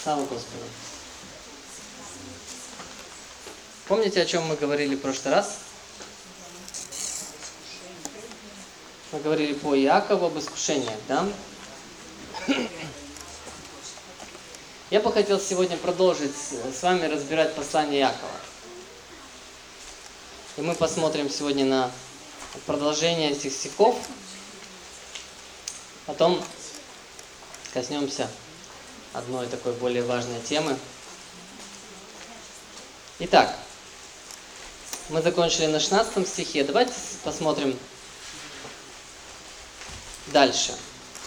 Слава Господу. Помните, о чем мы говорили в прошлый раз? Мы говорили по Иакову об искушениях, да? Я бы хотел сегодня продолжить с вами разбирать послание Иакова. И мы посмотрим сегодня на продолжение этих стихов. Потом коснемся одной такой более важной темы. Итак, мы закончили на 16 стихе. Давайте посмотрим дальше.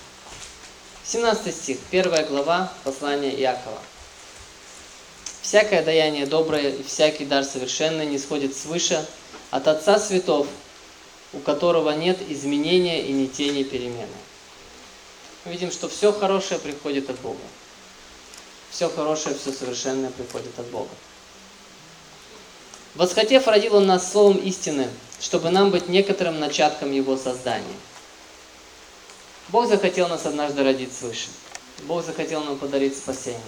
17 стих, 1 глава послания Иакова. «Всякое даяние доброе и всякий дар совершенный нисходит свыше от Отца Светов, у которого нет изменения и ни тени перемены». Мы видим, что все хорошее приходит от Бога. Все хорошее, все совершенное приходит от Бога. «Восхотев, родил Он нас словом истины, чтобы нам быть некоторым начатком Его создания». Бог захотел нас однажды родить свыше. Бог захотел нам подарить спасение.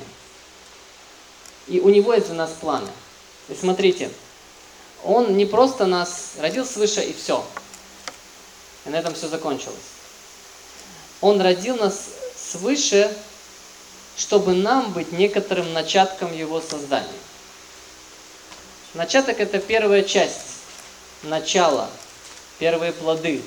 И у Него есть для нас планы. И смотрите, Он не просто нас родил свыше и все. И на этом все закончилось. Он родил нас свыше, чтобы нам быть некоторым начатком Его создания. Начаток – это первая часть, начало, первые плоды.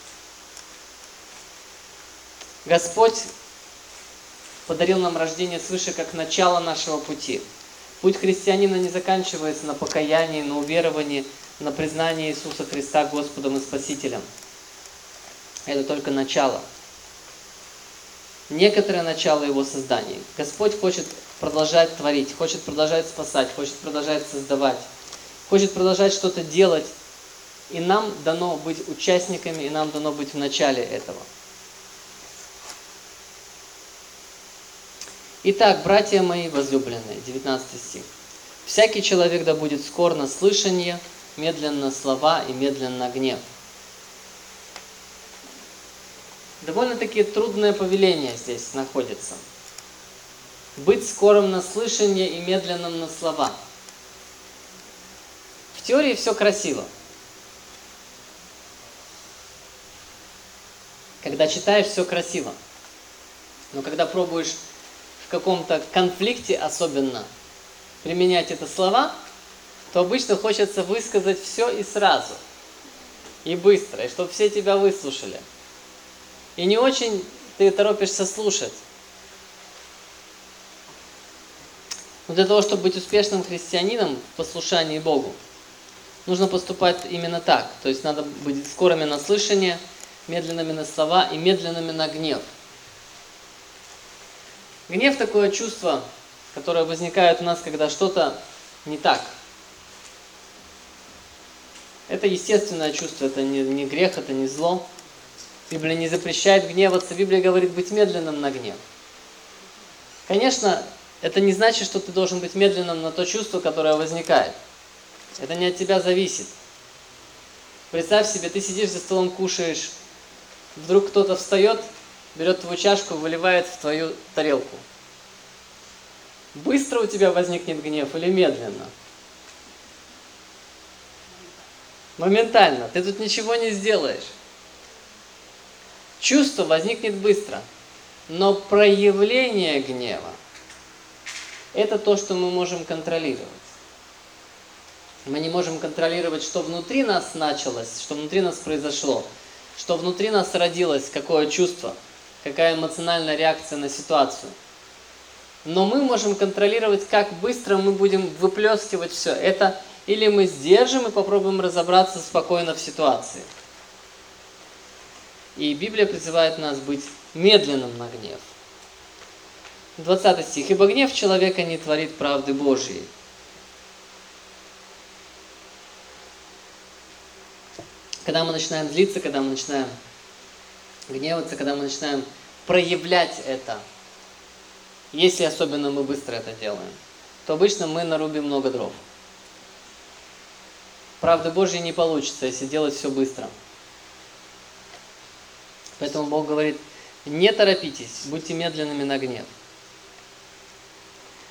Господь подарил нам рождение свыше как начало нашего пути. Путь христианина не заканчивается на покаянии, на уверовании, на признании Иисуса Христа Господом и Спасителем. Это только начало. Некоторое начало Его создания. Господь хочет продолжать творить, хочет продолжать спасать, хочет продолжать создавать, хочет продолжать что-то делать. И нам дано быть участниками, и нам дано быть в начале этого. Итак, братья мои возлюбленные, 19 стих. «Всякий человек да будет скор на слышание, медленно слова и медленно гнев». Довольно-таки трудное повеление здесь находится. Быть скорым на слышание и медленным на слова. В теории все красиво. Когда читаешь, все красиво. Но когда пробуешь в каком-то конфликте особенно применять эти слова, то обычно хочется высказать все и сразу. И быстро, и чтобы все тебя выслушали. И не очень ты торопишься слушать. Но для того, чтобы быть успешным христианином в послушании Богу, нужно поступать именно так. То есть надо быть скорыми на слышание, медленными на слова и медленными на гнев. Гнев – такое чувство, которое возникает у нас, когда что-то не так. Это естественное чувство, это не грех, это не зло. Библия не запрещает гневаться, Библия говорит быть медленным на гнев. Конечно, это не значит, что ты должен быть медленным на то чувство, которое возникает. Это не от тебя зависит. Представь себе, ты сидишь за столом, кушаешь, вдруг кто-то встает, берет твою чашку, выливает в твою тарелку. Быстро у тебя возникнет гнев или медленно? Моментально. Ты тут ничего не сделаешь. Чувство возникнет быстро. Но проявление гнева – это то, что мы можем контролировать. Мы не можем контролировать, что внутри нас началось, что внутри нас произошло, что внутри нас родилось, какое чувство, какая эмоциональная реакция на ситуацию. Но мы можем контролировать, как быстро мы будем выплескивать все это, или мы сдержим и попробуем разобраться спокойно в ситуации. И Библия призывает нас быть медленным на гнев. 20 стих. «Ибо гнев человека не творит правды Божией». Когда мы начинаем злиться, когда мы начинаем гневаться, когда мы начинаем проявлять это, если особенно мы быстро это делаем, то обычно мы нарубим много дров. Правды Божьей не получится, если делать все быстро. Поэтому Бог говорит, не торопитесь, будьте медленными на гнев.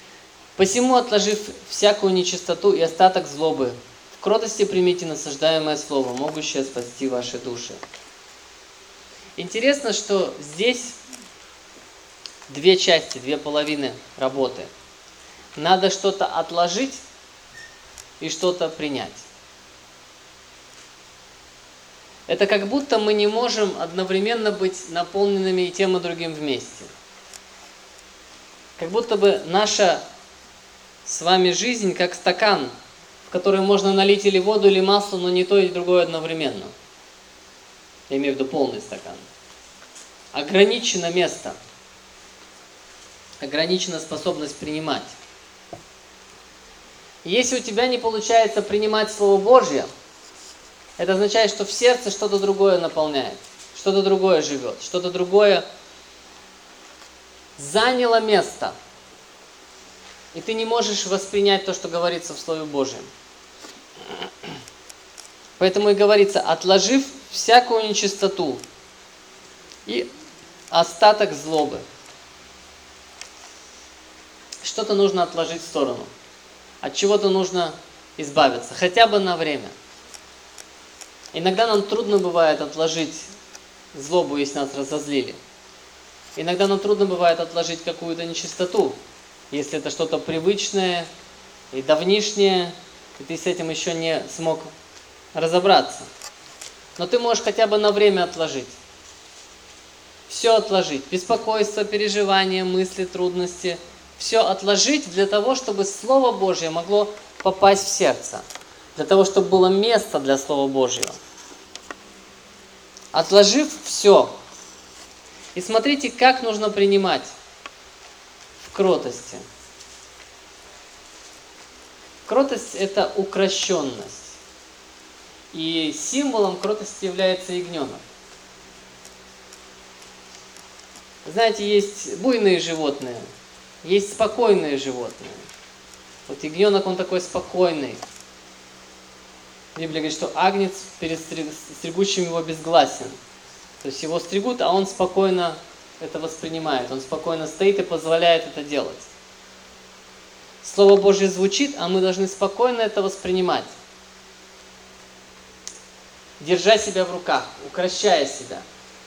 Посему, отложив всякую нечистоту и остаток злобы, в кротости примите насаждаемое слово, могущее спасти ваши души. Интересно, что здесь две части, две половины работы. Надо что-то отложить и что-то принять. Это как будто мы не можем одновременно быть наполненными и тем, и другим вместе. Как будто бы наша с вами жизнь как стакан, в который можно налить или воду, или масло, но не то и другое одновременно. Я имею в виду полный стакан. Ограничено место. Ограничена способность принимать. Если у тебя не получается принимать Слово Божье, это означает, что в сердце что-то другое наполняет, что-то другое живет, что-то другое заняло место. И ты не можешь воспринять то, что говорится в Слове Божьем. Поэтому и говорится, отложив всякую нечистоту и остаток злобы. Что-то нужно отложить в сторону. От чего-то нужно избавиться, хотя бы на время. Иногда нам трудно бывает отложить злобу, если нас разозлили. Иногда нам трудно бывает отложить какую-то нечистоту, если это что-то привычное и давнишнее, и ты с этим еще не смог разобраться. Но ты можешь хотя бы на время отложить. Все отложить. Беспокойство, переживания, мысли, трудности. Все отложить для того, чтобы Слово Божье могло попасть в сердце. Для того, чтобы было место для Слова Божьего. Отложив все. И смотрите, как нужно принимать в кротости. Кротость – это укрощенность. И символом кротости является ягненок. Знаете, есть буйные животные, есть спокойные животные. Вот ягненок, он такой спокойный. Библия говорит, что агнец перед стригущим его безгласен. То есть его стригут, а он спокойно это воспринимает. Он спокойно стоит и позволяет это делать. Слово Божье звучит, а мы должны спокойно это воспринимать. Держа себя в руках, укрощая себя.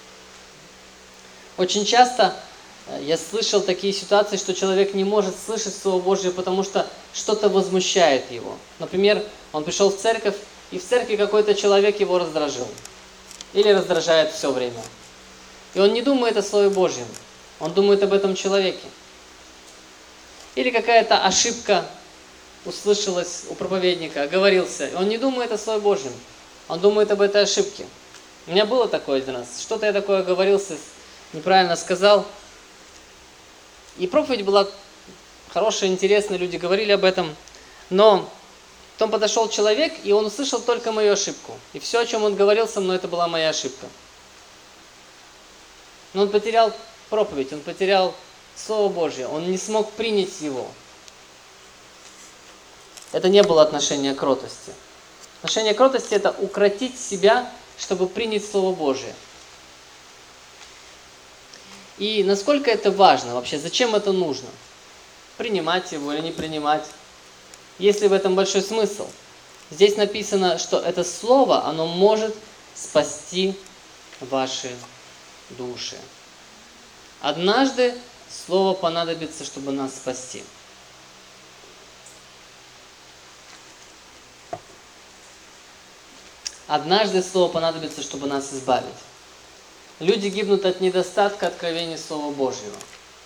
Очень часто я слышал такие ситуации, что человек не может слышать Слово Божье, потому что что-то возмущает его. Например, он пришел в церковь, и в церкви какой-то человек его раздражил. Или раздражает все время. И он не думает о Слове Божьем. Он думает об этом человеке. Или какая-то ошибка услышалась у проповедника, оговорился. И он не думает о Слове Божьем. Он думает об этой ошибке. У меня было такое один раз. Что-то я такое оговорился, неправильно сказал. И проповедь была хорошая, интересная, люди говорили об этом. Но потом подошел человек, и он услышал только мою ошибку. И все, о чем он говорил со мной, это была моя ошибка. Но он потерял проповедь, он потерял Слово Божье, он не смог принять его. Это не было отношение к кротости. Отношение к кротости – это укротить себя, чтобы принять Слово Божие. И насколько это важно вообще, зачем это нужно? Принимать его или не принимать? Есть ли в этом большой смысл? Здесь написано, что это слово, оно может спасти ваши души. Однажды слово понадобится, чтобы нас спасти. Однажды слово понадобится, чтобы нас избавить. Люди гибнут от недостатка откровения Слова Божьего.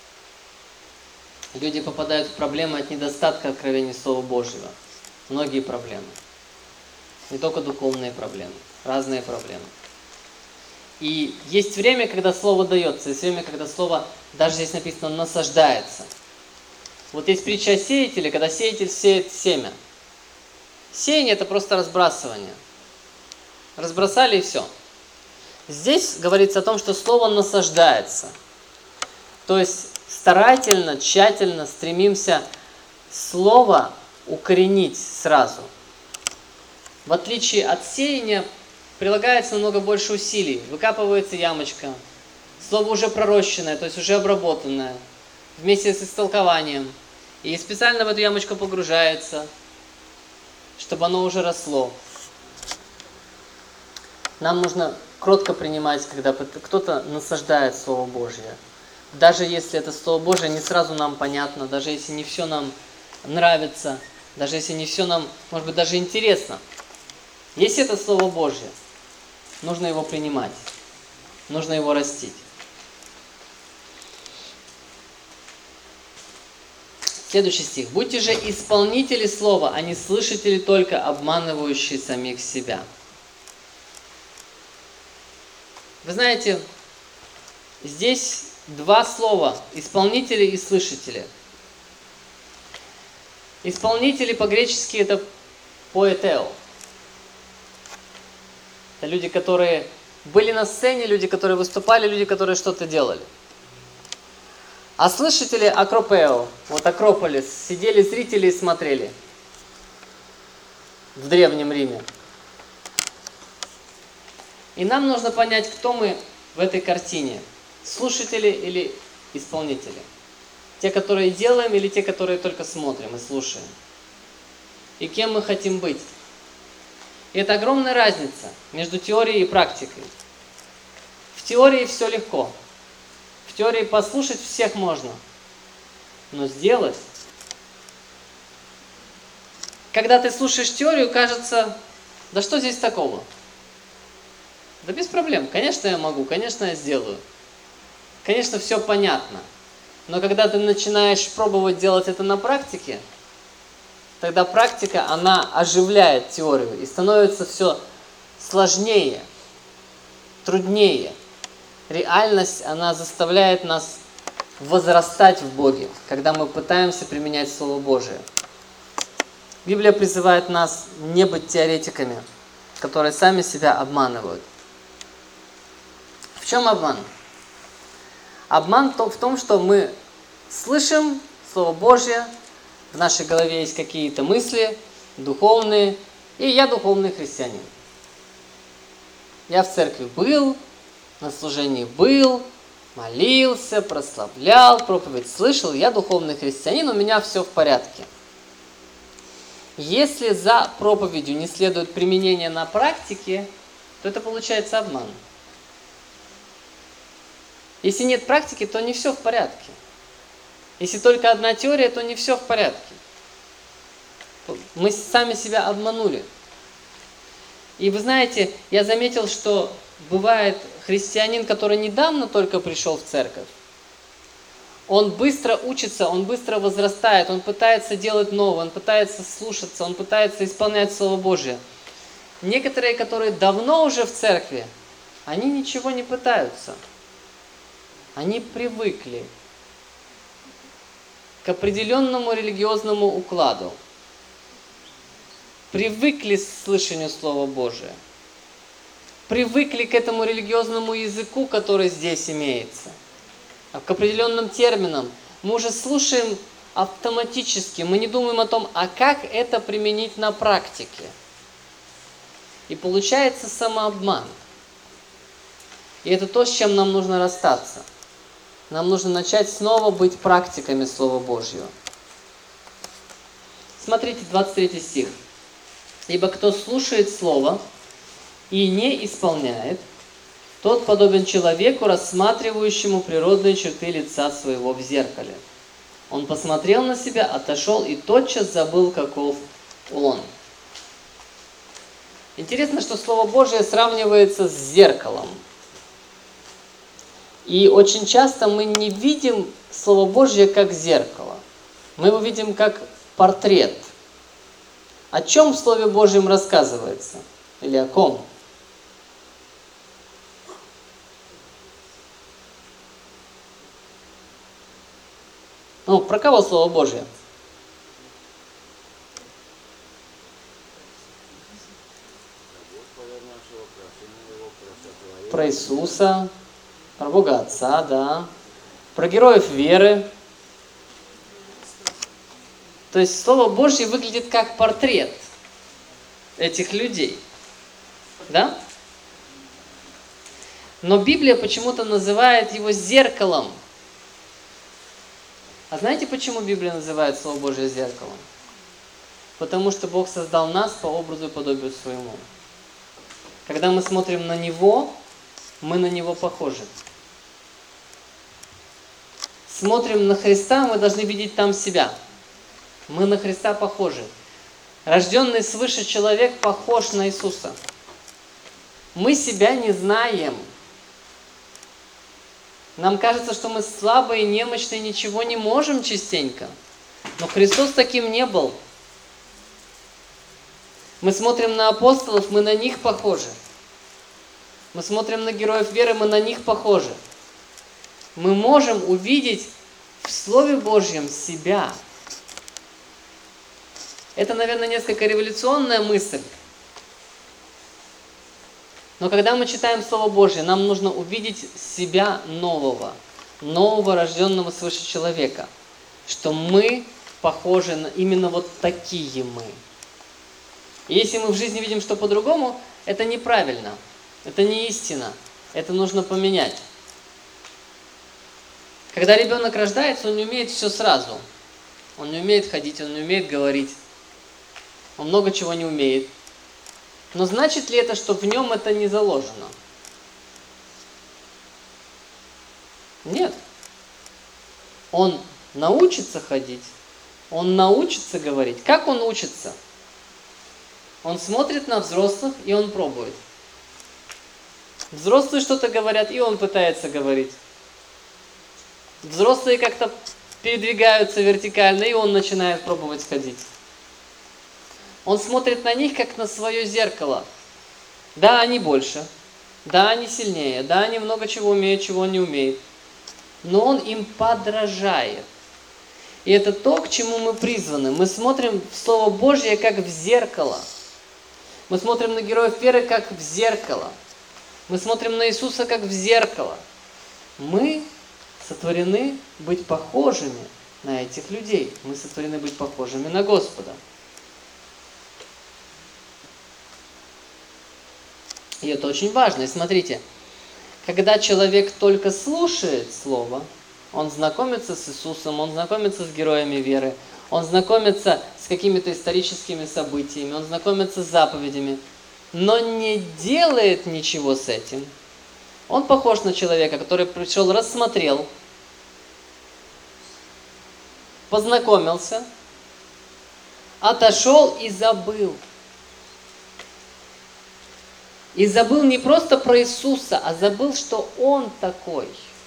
Люди попадают в проблемы от недостатка откровения Слова Божьего. Многие проблемы. Не только духовные проблемы. Разные проблемы. И есть время, когда Слово дается. Есть время, когда Слово, даже здесь написано, насаждается. Вот есть притча о сеятеле, когда сеятель сеет семя. Сеяние – это просто разбрасывание. Разбросали и все. Здесь говорится о том, что Слово насаждается. То есть старательно, тщательно стремимся Слово укоренить сразу. В отличие от сеяния, прилагается намного больше усилий. Выкапывается ямочка. Слово уже пророщенное, то есть уже обработанное. Вместе с истолкованием. И специально в эту ямочку погружается, чтобы оно уже росло. Нам нужно кротко принимать, когда кто-то насаждает Слово Божье. Даже если это Слово Божье не сразу нам понятно, даже если не все нам нравится, даже если не все нам, может быть, даже интересно. Если это Слово Божье, нужно его принимать, нужно его растить. Следующий стих. «Будьте же исполнители слова, а не слышатели только, обманывающие самих себя». Вы знаете, здесь два слова – исполнители и слышатели. Исполнители по-гречески – это поэтео. Это люди, которые были на сцене, люди, которые выступали, люди, которые что-то делали. А слышатели – акропео. Вот Акрополис. Сидели зрители и смотрели в Древнем Риме. И нам нужно понять, кто мы в этой картине. Слушатели или исполнители. Те, которые делаем, или те, которые только смотрим и слушаем. И кем мы хотим быть. И это огромная разница между теорией и практикой. В теории все легко. В теории послушать всех можно. Но сделать... Когда ты слушаешь теорию, кажется, да что здесь такого? Да без проблем. Конечно, я могу, конечно, я сделаю. Конечно, все понятно. Но когда ты начинаешь пробовать делать это на практике, тогда практика, она оживляет теорию и становится все сложнее, труднее. Реальность, она заставляет нас возрастать в Боге, когда мы пытаемся применять Слово Божие. Библия призывает нас не быть теоретиками, которые сами себя обманывают. В чем обман? Обман в том, что мы слышим Слово Божье, в нашей голове есть какие-то мысли духовные, и я духовный христианин. Я в церкви был, на служении был, молился, прославлял, проповедь слышал, я духовный христианин, у меня все в порядке. Если за проповедью не следует применение на практике, то это получается обман. Если нет практики, то не все в порядке. Если только одна теория, то не все в порядке. Мы сами себя обманули. И вы знаете, я заметил, что бывает христианин, который недавно только пришел в церковь. Он быстро учится, он быстро возрастает, он пытается делать новое, он пытается слушаться, он пытается исполнять Слово Божие. Некоторые, которые давно уже в церкви, они ничего не пытаются. Они привыкли к определенному религиозному укладу. Привыкли к слышанию Слова Божия. Привыкли к этому религиозному языку, который здесь имеется. К определенным терминам. Мы уже слушаем автоматически. Мы не думаем о том, а как это применить на практике. И получается самообман. И это то, с чем нам нужно расстаться. Нам нужно начать снова быть практиками Слова Божьего. Смотрите, 23 стих. «Ибо кто слушает Слово и не исполняет, тот подобен человеку, рассматривающему природные черты лица своего в зеркале. Он посмотрел на себя, отошел и тотчас забыл, каков он». Интересно, что Слово Божие сравнивается с зеркалом. И очень часто мы не видим Слово Божье как зеркало. Мы его видим как портрет. О чем в Слове Божьем рассказывается? Или о ком? Ну, про кого Слово Божье? Про Иисуса, про Бога Отца, да. Про героев веры. То есть Слово Божье выглядит как портрет этих людей. Да? Но Библия почему-то называет его зеркалом. А знаете, почему Библия называет Слово Божие зеркалом? Потому что Бог создал нас по образу и подобию своему. Когда мы смотрим на Него, мы на Него похожи. Смотрим на Христа, мы должны видеть там себя. Мы на Христа похожи. Рожденный свыше человек похож на Иисуса. Мы себя не знаем. Нам кажется, что мы слабые, немощные, ничего не можем частенько. Но Христос таким не был. Мы смотрим на апостолов, мы на них похожи. Мы смотрим на героев веры, мы на них похожи. Мы можем увидеть в Слове Божьем себя. Это, наверное, несколько революционная мысль. Но когда мы читаем Слово Божье, нам нужно увидеть себя нового, рожденного свыше человека, что мы похожи на именно вот такие мы. И если мы в жизни видим, что по-другому, это неправильно, это не истина, это нужно поменять. Когда ребенок рождается, он не умеет все сразу. Он не умеет ходить, он не умеет говорить, он много чего не умеет. Но значит ли это, что в нем это не заложено? Нет. Он научится ходить, он научится говорить. Как он учится? Он смотрит на взрослых, и он пробует. Взрослые что-то говорят, и он пытается говорить. Взрослые как-то передвигаются вертикально, и он начинает пробовать ходить. Он смотрит на них, как на свое зеркало. Да, они больше. Да, они сильнее. Да, они много чего умеют, чего он не умеет. Но он им подражает. И это то, к чему мы призваны. Мы смотрим в Слово Божье, как в зеркало. Мы смотрим на героев веры, как в зеркало. Мы смотрим на Иисуса, как в зеркало. Мы сотворены быть похожими на этих людей. Мы сотворены быть похожими на Господа. И это очень важно. И смотрите, когда человек только слушает Слово, он знакомится с Иисусом, он знакомится с героями веры, он знакомится с какими-то историческими событиями, он знакомится с заповедями, но не делает ничего с этим. Он похож на человека, который пришел, рассмотрел, познакомился, отошел и забыл. И забыл не просто про Иисуса, а забыл, что Он такой.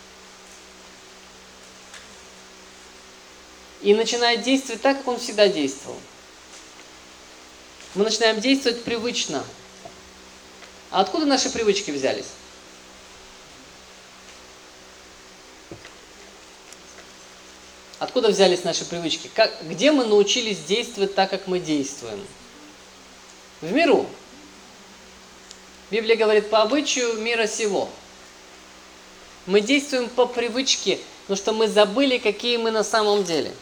И начинает действовать так, как Он всегда действовал. Мы начинаем действовать привычно. А откуда наши привычки взялись? Откуда взялись наши привычки? Где мы научились действовать так, как мы действуем? В миру. Библия говорит, по обычаю мира сего. Мы действуем по привычке, потому что мы забыли, какие мы на самом деле.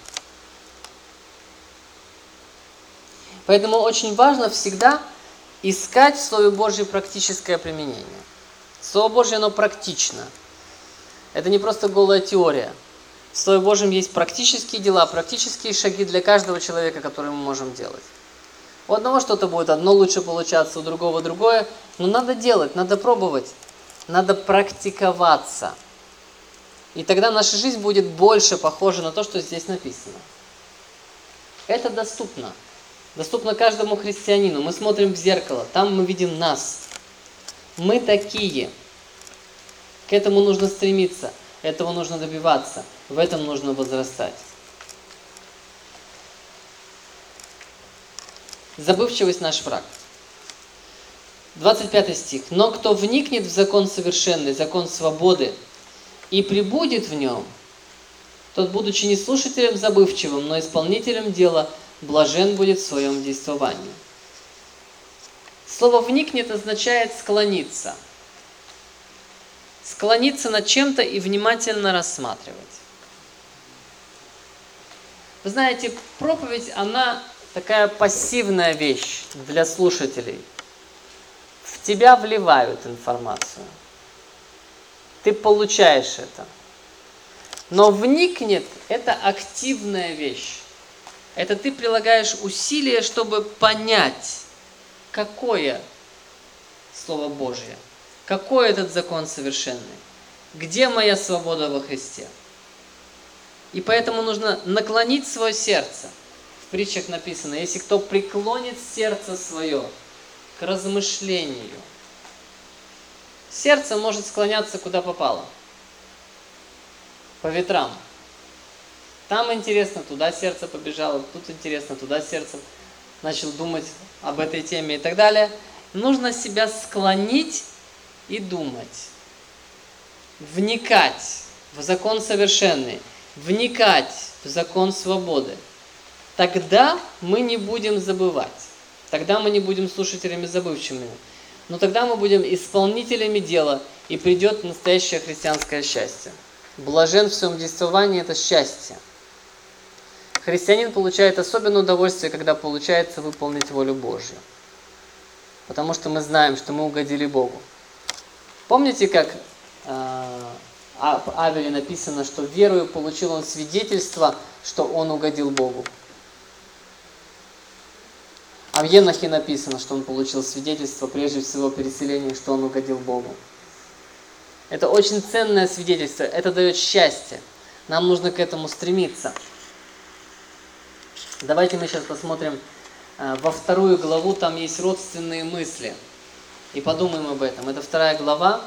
Поэтому очень важно всегда искать в Слове Божьем практическое применение. Слово Божье, оно практично. Это не просто голая теория. В Слове Божьем есть практические дела, практические шаги для каждого человека, которые мы можем делать. У одного что-то будет одно лучше получаться, у другого другое. Но надо делать, надо пробовать, надо практиковаться. И тогда наша жизнь будет больше похожа на то, что здесь написано. Это доступно. Доступно каждому христианину. Мы смотрим в зеркало, там мы видим нас. Мы такие. К этому нужно стремиться, этого нужно добиваться, в этом нужно возрастать. Забывчивость наш враг. 25 стих. «Но кто вникнет в закон совершенный, закон свободы, и пребудет в нем, тот, будучи не слушателем забывчивым, но исполнителем дела, блажен будет в своем действовании». Слово «вникнет» означает склониться. Склониться над чем-то и внимательно рассматривать. Вы знаете, проповедь, она такая пассивная вещь для слушателей. В тебя вливают информацию. Ты получаешь это. Но вникнет – это активная вещь. Это ты прилагаешь усилия, чтобы понять, какое Слово Божье, какой этот закон совершенный, где моя свобода во Христе. И поэтому нужно наклонить свое сердце. В притчах написано, если кто преклонит сердце свое к размышлению. Сердце может склоняться куда попало. По ветрам. Там интересно, туда сердце побежало, тут интересно, туда сердце начал думать об этой теме и так далее. Нужно себя склонить и думать. Вникать в закон совершенный. Вникать в закон свободы. Тогда мы не будем забывать. Тогда мы не будем слушателями забывчивыми. Но тогда мы будем исполнителями дела, и придет настоящее христианское счастье. Блажен в своем действовании – это счастье. Христианин получает особенное удовольствие, когда получается выполнить волю Божью. Потому что мы знаем, что мы угодили Богу. Помните, как об Авеле написано, что верою получил он свидетельство, что он угодил Богу. А в Енохе написано, что он получил свидетельство прежде всего переселения, что он угодил Богу. Это очень ценное свидетельство, это дает счастье. Нам нужно к этому стремиться. Давайте мы сейчас посмотрим во 2 главу, там есть родственные мысли. И подумаем об этом. Это 2 глава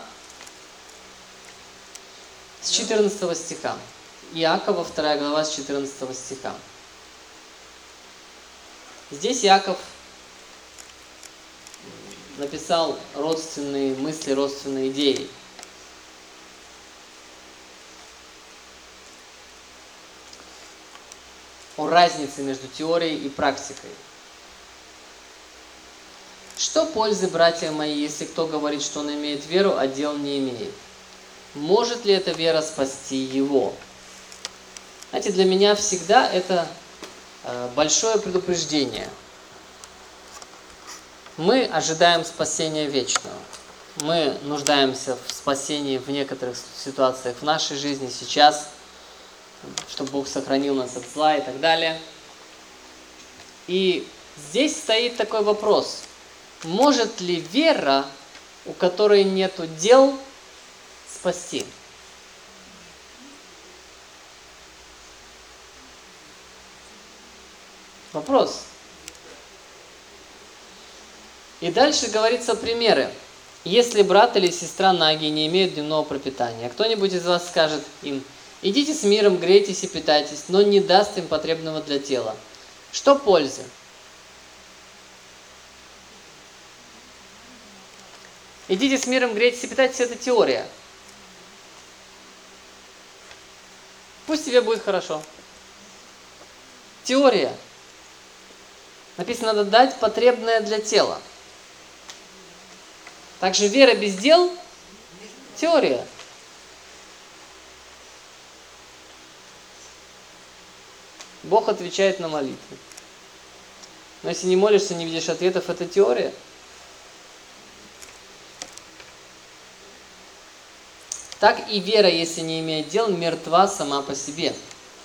с 14 стиха. Иакова, 2 глава с 14 стиха. Здесь Иаков написал родственные мысли, родственные идеи. О разнице между теорией и практикой. Что пользы, братья мои, если кто говорит, что он имеет веру, а дел не имеет? Может ли эта вера спасти его? Знаете, для меня всегда это большое предупреждение. Мы ожидаем спасения вечного. Мы нуждаемся в спасении в некоторых ситуациях в нашей жизни сейчас, чтобы Бог сохранил нас от зла и так далее. И здесь стоит такой вопрос. Может ли вера, у которой нету дел, спасти? Вопрос. И дальше говорится примеры. Если брат или сестра наги не имеют дневного пропитания, кто-нибудь из вас скажет им: идите с миром, грейтесь и питайтесь, но не даст им потребного для тела. Что пользы? Идите с миром, грейтесь и питайтесь – это теория. Пусть тебе будет хорошо. Теория. Написано, надо дать потребное для тела. Также вера без дел – теория. Бог отвечает на молитвы. Но если не молишься, не видишь ответов, это теория. Так и вера, если не имеет дел, мертва сама по себе.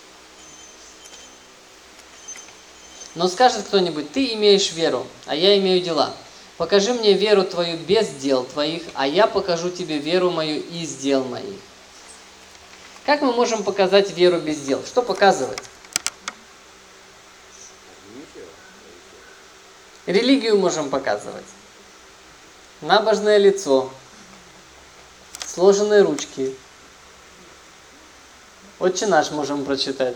Но скажет кто-нибудь: ты имеешь веру, а я имею дела. Покажи мне веру твою без дел твоих, а я покажу тебе веру мою из дел моих. Как мы можем показать веру без дел? Что показывает? Религию можем показывать. Набожное лицо. Сложенные ручки. Отче наш можем прочитать.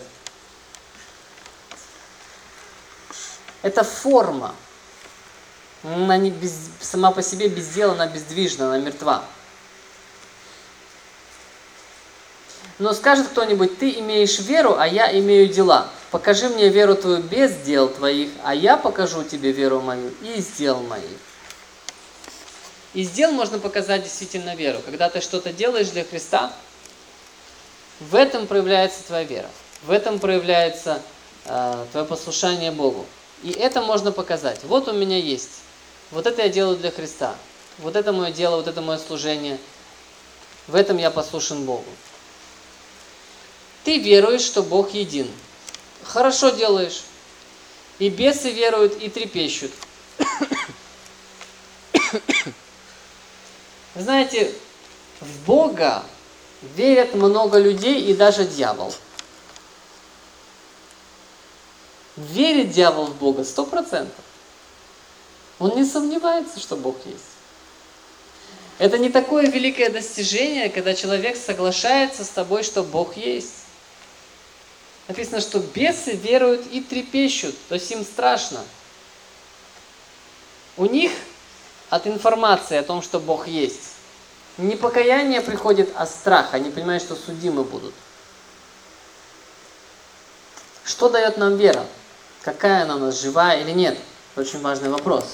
Это форма. Она сама по себе без дела, она бездвижна, она мертва. Но скажет кто-нибудь: ты имеешь веру, а я имею дела. Покажи мне веру твою без дел твоих, а я покажу тебе веру мою из дел моих. Из дел можно показать действительно веру. Когда ты что-то делаешь для Христа, в этом проявляется твоя вера. В этом проявляется твое послушание Богу. И это можно показать. Вот у меня есть. Вот это я делаю для Христа. Вот это мое дело, вот это мое служение. В этом я послушен Богу. Ты веруешь, что Бог един. Хорошо делаешь. И бесы веруют и трепещут. Знаете, в Бога верят много людей и даже дьявол. Верит дьявол в Бога 100%. Он не сомневается, что Бог есть. Это не такое великое достижение, когда человек соглашается с тобой, что Бог есть. Написано, что бесы веруют и трепещут, то есть им страшно. У них от информации о том, что Бог есть, не покаяние приходит, а страх. Они понимают, что судимы будут. Что дает нам вера? Какая она у нас, живая или нет? Это очень важный вопрос.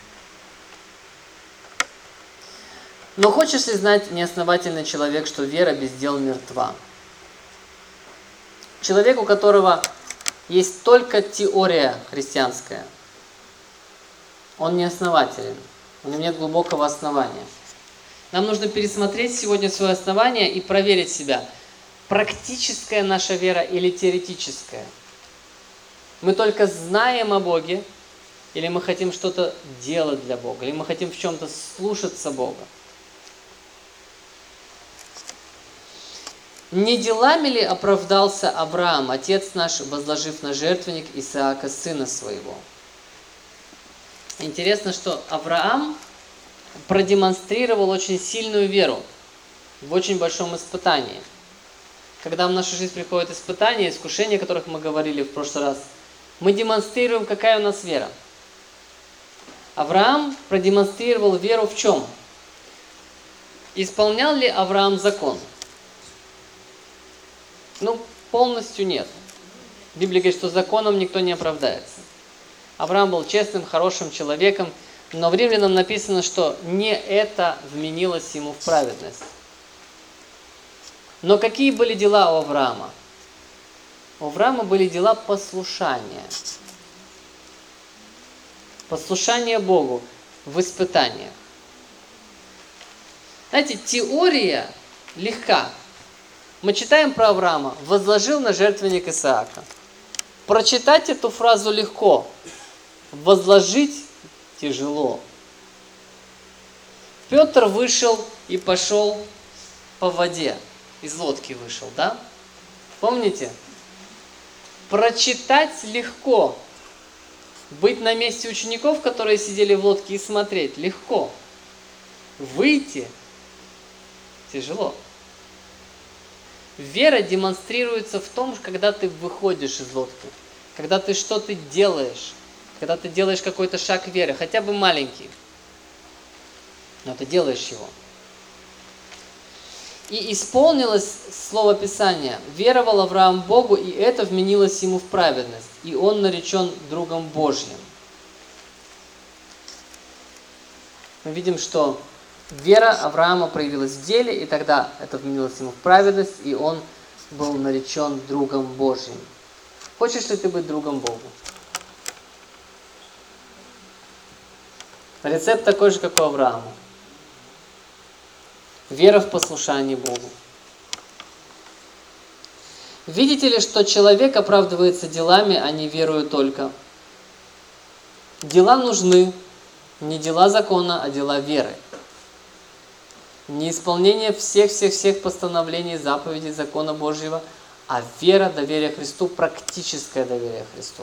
Но хочешь ли знать, неосновательный человек, что вера без дел мертва? Человек, у которого есть только теория христианская, он неоснователен, у него нет глубокого основания. Нам нужно пересмотреть сегодня свое основание и проверить себя. Практическая наша вера или теоретическая? Мы только знаем о Боге, или мы хотим что-то делать для Бога, или мы хотим в чем-то слушаться Бога? Не делами ли оправдался Авраам, отец наш, возложив на жертвенник Исаака, сына своего? Интересно, что Авраам продемонстрировал очень сильную веру в очень большом испытании. Когда в нашу жизнь приходят испытания, искушения, о которых мы говорили в прошлый раз, мы демонстрируем, какая у нас вера. Авраам продемонстрировал веру в чем? Исполнял ли Авраам закон? Полностью нет. Библия говорит, что законом никто не оправдается. Авраам был честным, хорошим человеком, но в Римлянам написано, что не это вменилось ему в праведность. Но какие были дела у Авраама? У Авраама были дела послушания. Послушание Богу в испытаниях. Знаете, теория легка. Мы читаем про Авраама, возложил на жертвенник Исаака. Прочитать эту фразу легко, возложить тяжело. Петр вышел и пошел по воде, из лодки вышел, да? Помните? Прочитать легко, быть на месте учеников, которые сидели в лодке, и смотреть легко. Выйти тяжело. Вера демонстрируется в том, когда ты выходишь из лодки, когда ты что-то делаешь, когда ты делаешь какой-то шаг веры, хотя бы маленький, но ты делаешь его. И исполнилось слово Писания: веровал Авраам Богу, и это вменилось ему в праведность, и он наречен другом Божьим. Мы видим, что вера Авраама проявилась в деле, и тогда это вменилось ему в праведность, и он был наречен другом Божьим. Хочешь ли ты быть другом Богу? Рецепт такой же, как у Авраама. Вера в послушание Богу. Видите ли, что человек оправдывается делами, а не верою только? Дела нужны, не дела закона, а дела веры. Не исполнение всех постановлений, заповедей закона Божьего, а вера, доверие Христу, практическое доверие Христу.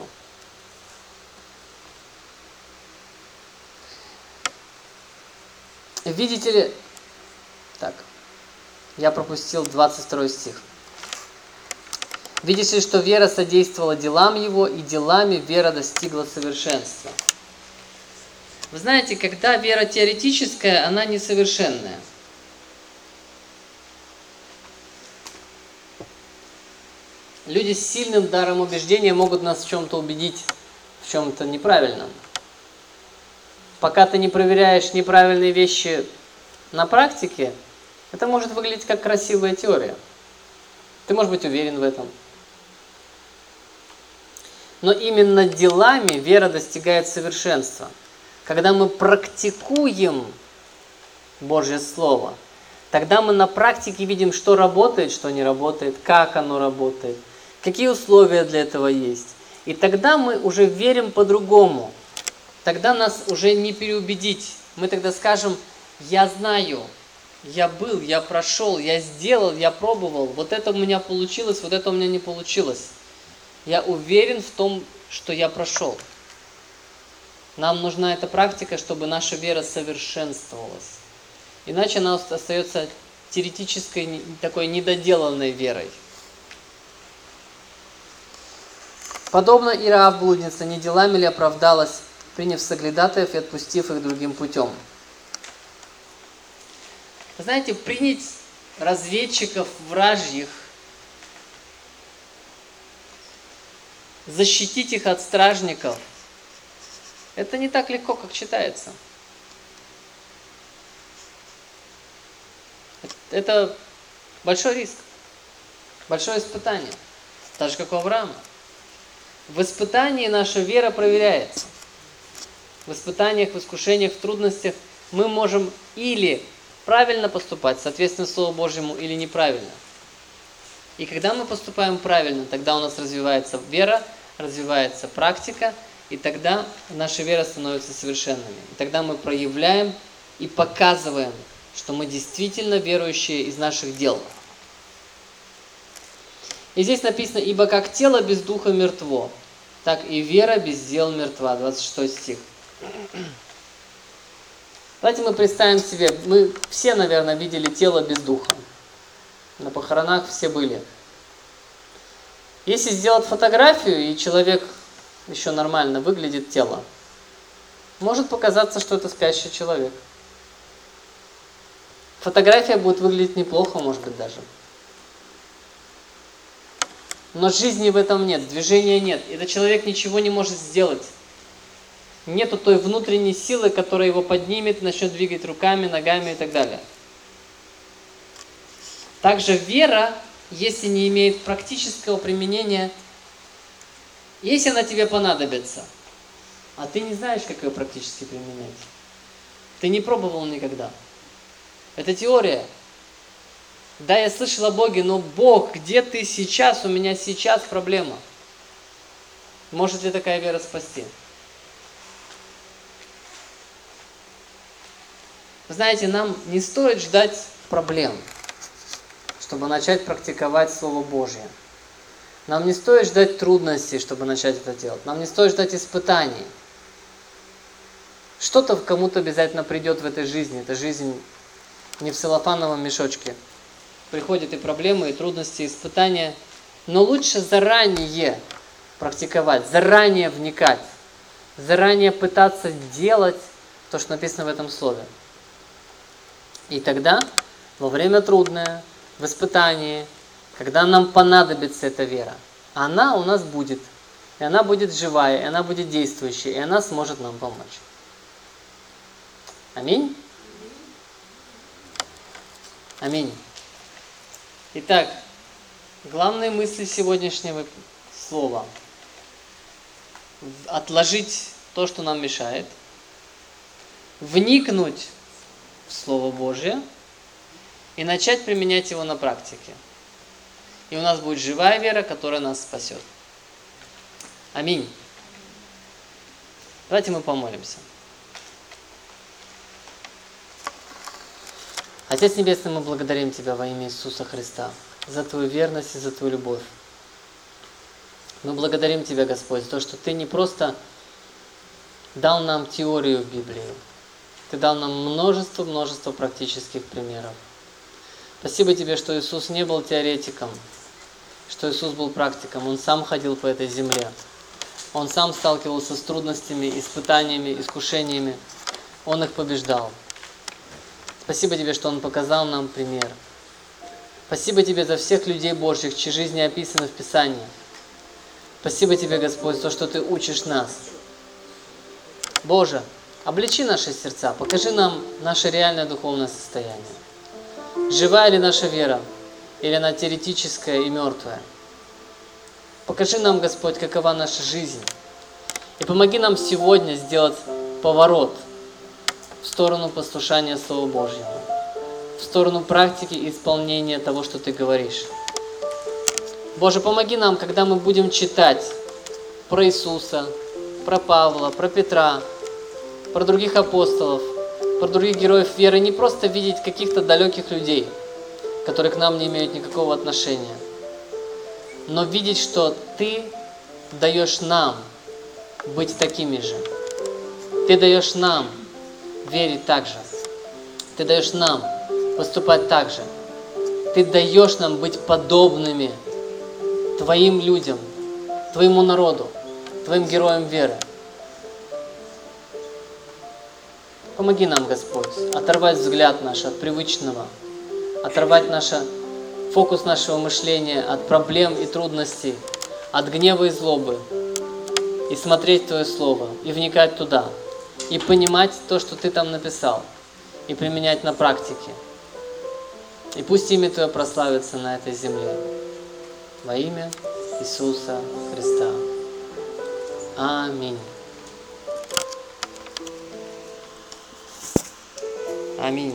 Видите ли, так, я пропустил 22 стих. Видите ли, что вера содействовала делам его, и делами вера достигла совершенства. Вы знаете, когда вера теоретическая, она несовершенная. Люди с сильным даром убеждения могут нас в чем-то убедить, в чем-то неправильном. Пока ты не проверяешь неправильные вещи на практике, это может выглядеть как красивая теория. Ты можешь быть уверен в этом. Но именно делами вера достигает совершенства. Когда мы практикуем Божье Слово, Тогда мы на практике видим, что работает, что не работает, как оно работает, какие условия для этого есть. И тогда мы уже верим по-другому. Тогда нас уже не переубедить. Мы тогда скажем: я знаю, я был, я прошел, я сделал, я пробовал. Вот это у меня получилось, вот это у меня не получилось. Я уверен в том, что я прошел. Нам нужна эта практика, чтобы наша вера совершенствовалась. Иначе она остается теоретической, такой недоделанной верой. Подобно и Раав блудница, не делами ли оправдалась, приняв соглядатаев и отпустив их другим путем? Вы знаете, принять разведчиков вражьих, защитить их от стражников, это не так легко, как читается. Это большой риск, большое испытание, так же как у Авраама. В испытании наша вера проверяется. В испытаниях, в искушениях, в трудностях мы можем или правильно поступать, соответственно Слову Божьему, или неправильно. И когда мы поступаем правильно, тогда у нас развивается вера, развивается практика, и тогда наша вера становится совершенными. И тогда мы проявляем и показываем, что мы действительно верующие из наших дел. И здесь написано: «Ибо как тело без духа мертво, так и вера без дел мертва». 26 стих. Давайте мы представим себе, мы все, наверное, видели тело без духа. На похоронах все были. Если сделать фотографию, и человек еще нормально выглядит, тело, может показаться, что это спящий человек. Фотография будет выглядеть неплохо, может быть, даже. Но жизни в этом нет, движения нет. Этот человек ничего не может сделать. Нету той внутренней силы, которая его поднимет, начнет двигать руками, ногами и так далее. Также вера, если не имеет практического применения, если она тебе понадобится, а ты не знаешь, как ее практически применять, ты не пробовал никогда. Это теория. Да, я слышал о Боге, но Бог, где ты сейчас? У меня сейчас проблема. Может ли такая вера спасти? Вы знаете, нам не стоит ждать проблем, чтобы начать практиковать Слово Божье. Нам не стоит ждать трудностей, чтобы начать это делать. Нам не стоит ждать испытаний. Что-то кому-то обязательно придет в этой жизни. Эта жизнь не в целлофановом мешочке. Приходят и проблемы, и трудности, и испытания. Но лучше заранее практиковать, заранее вникать, заранее пытаться делать то, что написано в этом слове. И тогда, во время трудное, в испытании, когда нам понадобится эта вера, она у нас будет. И она будет живая, и она будет действующей, и она сможет нам помочь. Аминь? Аминь. Итак, главные мысли сегодняшнего слова. Отложить то, что нам мешает. Вникнуть в Слово Божье и начать применять его на практике. И у нас будет живая вера, которая нас спасет. Аминь. Давайте мы помолимся. Отец Небесный, мы благодарим Тебя во имя Иисуса Христа за Твою верность и за Твою любовь. Мы благодарим Тебя, Господь, за то, что Ты не просто дал нам теорию в Библии, Ты дал нам множество практических примеров. Спасибо Тебе, что Иисус не был теоретиком, что Иисус был практиком. Он сам ходил по этой земле. Он сам сталкивался с трудностями, испытаниями, искушениями. Он их побеждал. Спасибо Тебе, что Он показал нам пример. Спасибо Тебе за всех людей Божьих, чьи жизни описаны в Писании. Спасибо Тебе, Господь, за то, что Ты учишь нас. Боже, обличи наши сердца, покажи нам наше реальное духовное состояние. Живая ли наша вера, или она теоретическая и мертвая? Покажи нам, Господь, какова наша жизнь. И помоги нам сегодня сделать поворот в сторону послушания Слова Божьего. в сторону практики и исполнения того, что Ты говоришь. Боже, помоги нам, когда мы будем читать про Иисуса, про Павла, про Петра, про других апостолов, про других героев веры, не просто видеть каких-то далеких людей, которые к нам не имеют никакого отношения, но видеть, что Ты даешь нам быть такими же. Ты даешь нам верить так же. Ты даешь нам поступать так же. Ты даешь нам быть подобными Твоим людям, Твоему народу, Твоим героям веры. Помоги нам, Господь, оторвать взгляд наш от привычного, оторвать фокус нашего мышления от проблем и трудностей, от гнева и злобы, и смотреть в Твое Слово, и вникать туда, и понимать то, что Ты там написал, и применять на практике. И пусть имя Твое прославится на этой земле. Во имя Иисуса Христа. Аминь. Аминь.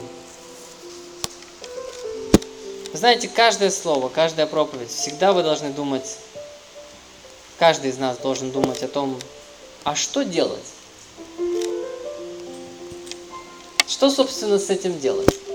Вы знаете, каждое слово, каждая проповедь, всегда вы должны думать, каждый из нас должен думать о том, а что делать? Что, собственно, с этим делать?